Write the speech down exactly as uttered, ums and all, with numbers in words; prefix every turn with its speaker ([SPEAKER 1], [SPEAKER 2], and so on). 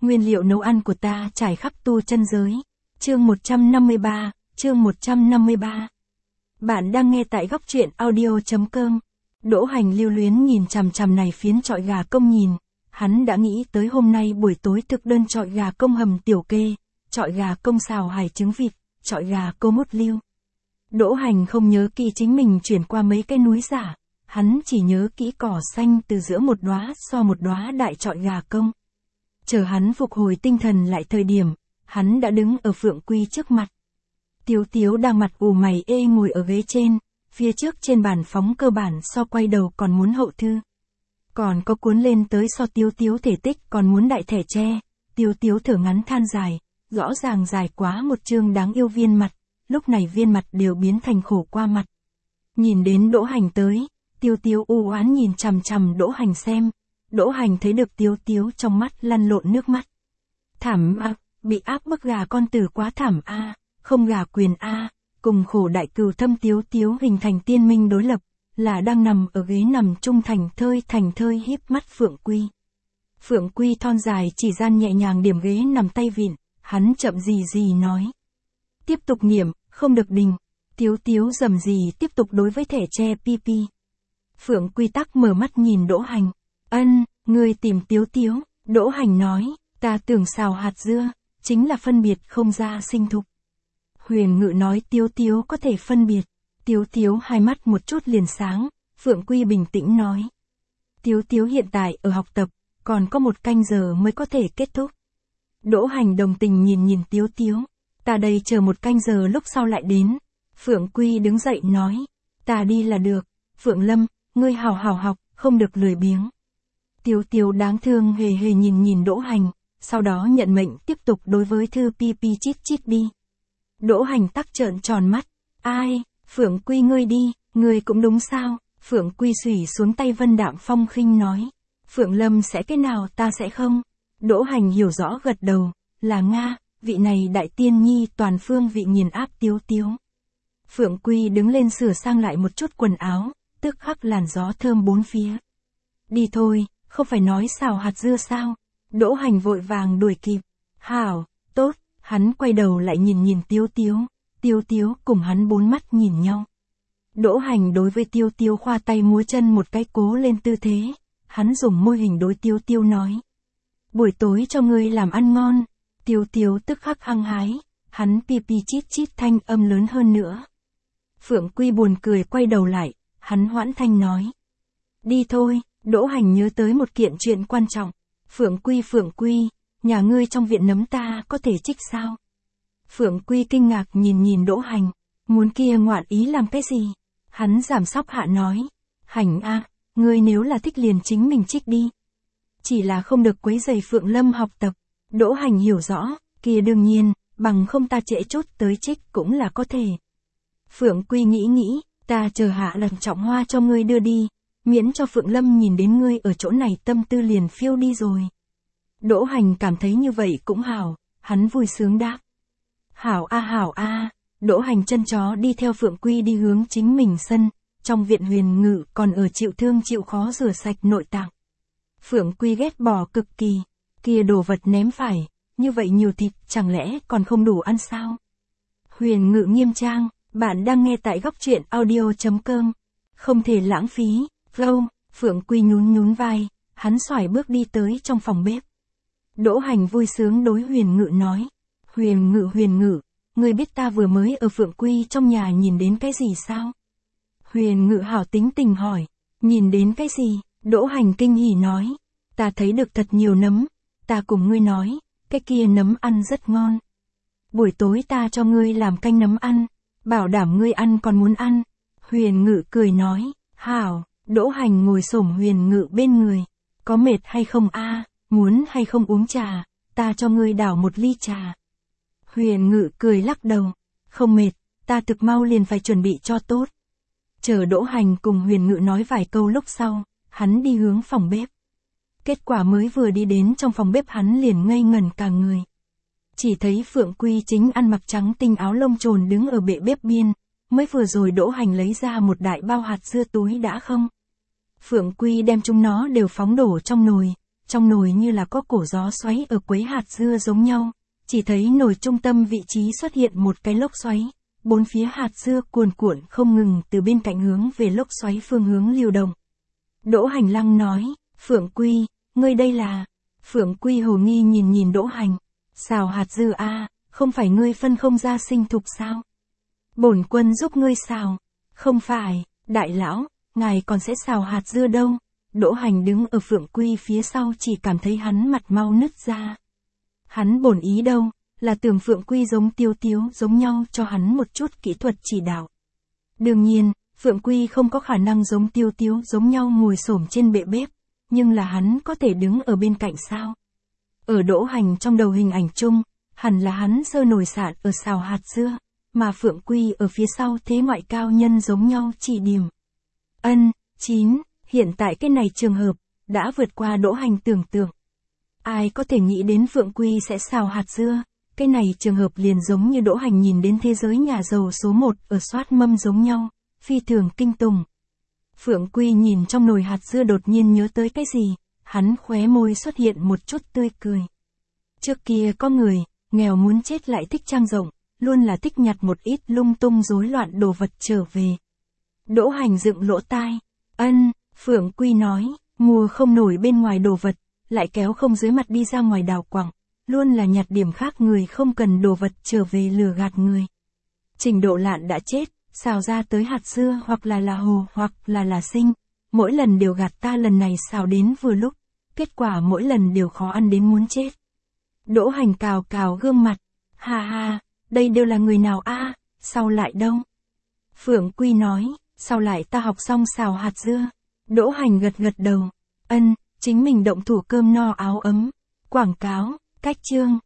[SPEAKER 1] Nguyên liệu nấu ăn của ta trải khắp tu chân giới. Chương một trăm năm mươi ba, chương một trăm năm mươi ba. Bạn đang nghe tại góc truyện audio chấm com. Đỗ Hành lưu luyến nhìn chằm chằm này phiến chọi gà công nhìn. Hắn đã nghĩ tới hôm nay buổi tối thực đơn chọi gà công hầm tiểu kê, chọi gà công xào hải trứng vịt, chọi gà cô mút liêu. Đỗ Hành không nhớ kỹ chính mình chuyển qua mấy cái núi giả, hắn chỉ nhớ kỹ cỏ xanh từ giữa một đóa so một đóa đại chọi gà công. Chờ hắn phục hồi tinh thần lại thời điểm, hắn đã đứng ở Phượng Quy trước mặt. Tiếu Tiếu đang mặt ủ mày ê ngồi ở ghế trên, phía trước trên bàn phóng cơ bản so quay đầu còn muốn hậu thư. Còn có cuốn lên tới so Tiếu Tiếu thể tích còn muốn đại thẻ tre, Tiếu Tiếu thở ngắn than dài, rõ ràng dài quá một chương đáng yêu viên mặt, lúc này viên mặt đều biến thành khổ qua mặt. Nhìn đến Đỗ Hành tới, Tiếu Tiếu u oán nhìn chằm chằm Đỗ Hành xem. Đỗ Hành thấy được Tiếu Tiếu trong mắt lăn lộn nước mắt. Thảm a, bị áp bức gà con tử quá thảm a, không gà quyền a, cùng khổ đại cừu thâm Tiếu Tiếu hình thành tiên minh đối lập, là đang nằm ở ghế nằm trung thành thơi thành thơi híp mắt Phượng Quy. Phượng Quy thon dài chỉ gian nhẹ nhàng điểm ghế nằm tay vịn, hắn chậm gì gì nói. Tiếp tục niệm, không được đình. Tiếu Tiếu rầm gì tiếp tục đối với thẻ tre pi pi. Phượng Quy tắc mở mắt nhìn Đỗ Hành. Ân, ngươi tìm Tiếu Tiếu, Đỗ Hành nói, ta tưởng xào hạt dưa, chính là phân biệt không ra sinh thục. Huyền Ngự nói Tiếu Tiếu có thể phân biệt, Tiếu Tiếu hai mắt một chút liền sáng, Phượng Quy bình tĩnh nói. Tiếu Tiếu hiện tại ở học tập, còn có một canh giờ mới có thể kết thúc. Đỗ Hành đồng tình nhìn nhìn Tiếu Tiếu, ta đây chờ một canh giờ lúc sau lại đến. Phượng Quy đứng dậy nói, ta đi là được, Phượng Lâm, ngươi hào hào học, không được lười biếng. Tiếu Tiếu đáng thương hề hề nhìn nhìn Đỗ Hành, sau đó nhận mệnh tiếp tục đối với thư pi pi chít chít đi. Đỗ Hành tắc trợn tròn mắt, ai, Phượng Quy ngươi đi, ngươi cũng đúng sao, Phượng Quy xủy xuống tay Vân Đạm Phong khinh nói, Phượng Lâm sẽ cái nào ta sẽ không. Đỗ Hành hiểu rõ gật đầu, là Nga, vị này đại tiên nhi toàn phương vị nghiền áp Tiếu Tiếu. Phượng Quy đứng lên sửa sang lại một chút quần áo, tức khắc làn gió thơm bốn phía. Đi thôi. Không phải nói xào hạt dưa sao? Đỗ Hành vội vàng đuổi kịp. Hảo, tốt, hắn quay đầu lại nhìn nhìn Tiếu Tiếu. Tiếu Tiếu cùng hắn bốn mắt nhìn nhau. Đỗ Hành đối với Tiếu Tiếu khoa tay múa chân một cái cố lên tư thế. Hắn dùng môi hình đối Tiếu Tiếu nói. Buổi tối cho ngươi làm ăn ngon. Tiếu Tiếu tức khắc hăng hái. Hắn pi pi chít chít thanh âm lớn hơn nữa. Phượng Quy buồn cười quay đầu lại. Hắn hoãn thanh nói. Đi thôi. Đỗ Hành nhớ tới một kiện chuyện quan trọng. Phượng Quy Phượng Quy, nhà ngươi trong viện nấm ta có thể trích sao? Phượng Quy kinh ngạc nhìn nhìn Đỗ Hành, muốn kia ngoạn ý làm cái gì? Hắn giảm sóc hạ nói, Hành a, ngươi nếu là thích liền chính mình trích đi. Chỉ là không được quấy rầy Phượng Lâm học tập. Đỗ Hành hiểu rõ, kia đương nhiên, bằng không ta trễ chút tới trích cũng là có thể. Phượng Quy nghĩ nghĩ, ta chờ hạ lần trọng hoa cho ngươi đưa đi. Miễn cho Phượng Lâm nhìn đến ngươi ở chỗ này tâm tư liền phiêu đi rồi. Đỗ Hành cảm thấy như vậy cũng hảo, hắn vui sướng đáp. Hảo a hảo a, Đỗ Hành chân chó đi theo Phượng Quy đi hướng chính mình sân, trong viện Huyền Ngự còn ở chịu thương chịu khó rửa sạch nội tạng. Phượng Quy ghét bỏ cực kỳ, kia đồ vật ném phải, như vậy nhiều thịt chẳng lẽ còn không đủ ăn sao? Huyền Ngự nghiêm trang, bạn đang nghe tại góc truyện audio chấm com, không thể lãng phí. Lâu, Phượng Quy nhún nhún vai, hắn xoải bước đi tới trong phòng bếp. Đỗ Hành vui sướng đối Huyền Ngự nói. Huyền Ngự Huyền Ngự, ngươi biết ta vừa mới ở Phượng Quy trong nhà nhìn đến cái gì sao? Huyền Ngự hảo tính tình hỏi, nhìn đến cái gì? Đỗ Hành kinh hỉ nói, ta thấy được thật nhiều nấm, ta cùng ngươi nói, cái kia nấm ăn rất ngon. Buổi tối ta cho ngươi làm canh nấm ăn, bảo đảm ngươi ăn còn muốn ăn. Huyền Ngự cười nói, hảo. Đỗ Hành ngồi xổm Huyền Ngự bên người, có mệt hay không a, muốn hay không uống trà, ta cho ngươi đảo một ly trà. Huyền Ngự cười lắc đầu, không mệt, ta thực mau liền phải chuẩn bị cho tốt. Chờ Đỗ Hành cùng Huyền Ngự nói vài câu lúc sau, hắn đi hướng phòng bếp. Kết quả mới vừa đi đến trong phòng bếp hắn liền ngây ngẩn cả người. Chỉ thấy Phượng Quy chính ăn mặc trắng tinh áo lông trồn đứng ở bệ bếp biên, mới vừa rồi Đỗ Hành lấy ra một đại bao hạt dưa túi đã không. Phượng Quy đem chúng nó đều phóng đổ trong nồi, trong nồi như là có cổ gió xoáy ở quấy hạt dưa giống nhau, chỉ thấy nồi trung tâm vị trí xuất hiện một cái lốc xoáy, bốn phía hạt dưa cuồn cuộn không ngừng từ bên cạnh hướng về lốc xoáy phương hướng lưu động. Đỗ Hành Lăng nói, Phượng Quy, ngươi đây là... Phượng Quy hồ nghi nhìn nhìn Đỗ Hành, xào hạt dưa a, không phải ngươi phân không ra sinh thục sao? Bổn quân giúp ngươi xào. Không phải, đại lão, ngài còn sẽ xào hạt dưa đâu. Đỗ Hành đứng ở Phượng Quy phía sau chỉ cảm thấy hắn mặt mau nứt ra. Hắn bổn ý đâu, là tưởng Phượng Quy giống Tiêu Tiếu giống nhau cho hắn một chút kỹ thuật chỉ đạo. Đương nhiên, Phượng Quy không có khả năng giống Tiêu Tiếu giống nhau ngồi xổm trên bệ bếp, nhưng là hắn có thể đứng ở bên cạnh sao? Ở Đỗ Hành trong đầu hình ảnh chung, hẳn là hắn sơ nổi sạn ở xào hạt dưa, mà Phượng Quy ở phía sau thế ngoại cao nhân giống nhau chỉ điểm. Ân, chín, hiện tại cái này trường hợp, đã vượt qua Đỗ Hành tưởng tượng. Ai có thể nghĩ đến Phượng Quy sẽ xào hạt dưa, cái này trường hợp liền giống như Đỗ Hành nhìn đến thế giới nhà giàu số một ở soát mâm giống nhau, phi thường kinh tủng. Phượng Quy nhìn trong nồi hạt dưa đột nhiên nhớ tới cái gì, hắn khóe môi xuất hiện một chút tươi cười. Trước kia có người, nghèo muốn chết lại thích trang rộng, luôn là thích nhặt một ít lung tung rối loạn đồ vật trở về. Đỗ Hành dựng lỗ tai, ân, Phượng Quy nói, mua không nổi bên ngoài đồ vật, lại kéo không dưới mặt đi ra ngoài đào quặng, luôn là nhặt điểm khác người không cần đồ vật trở về lừa gạt người. Trình Độ Lạn đã chết, xào ra tới hạt dưa hoặc là là hồ hoặc là là sinh, mỗi lần đều gạt ta, lần này xào đến vừa lúc, kết quả mỗi lần đều khó ăn đến muốn chết. Đỗ Hành cào cào gương mặt, ha ha, đây đều là người nào a, sao lại đâu? Phượng Quy nói, sao lại ta học xong xào hạt dưa? Đỗ Hành gật gật đầu, ân, chính mình động thủ cơm no áo ấm. Quảng cáo, cách chương.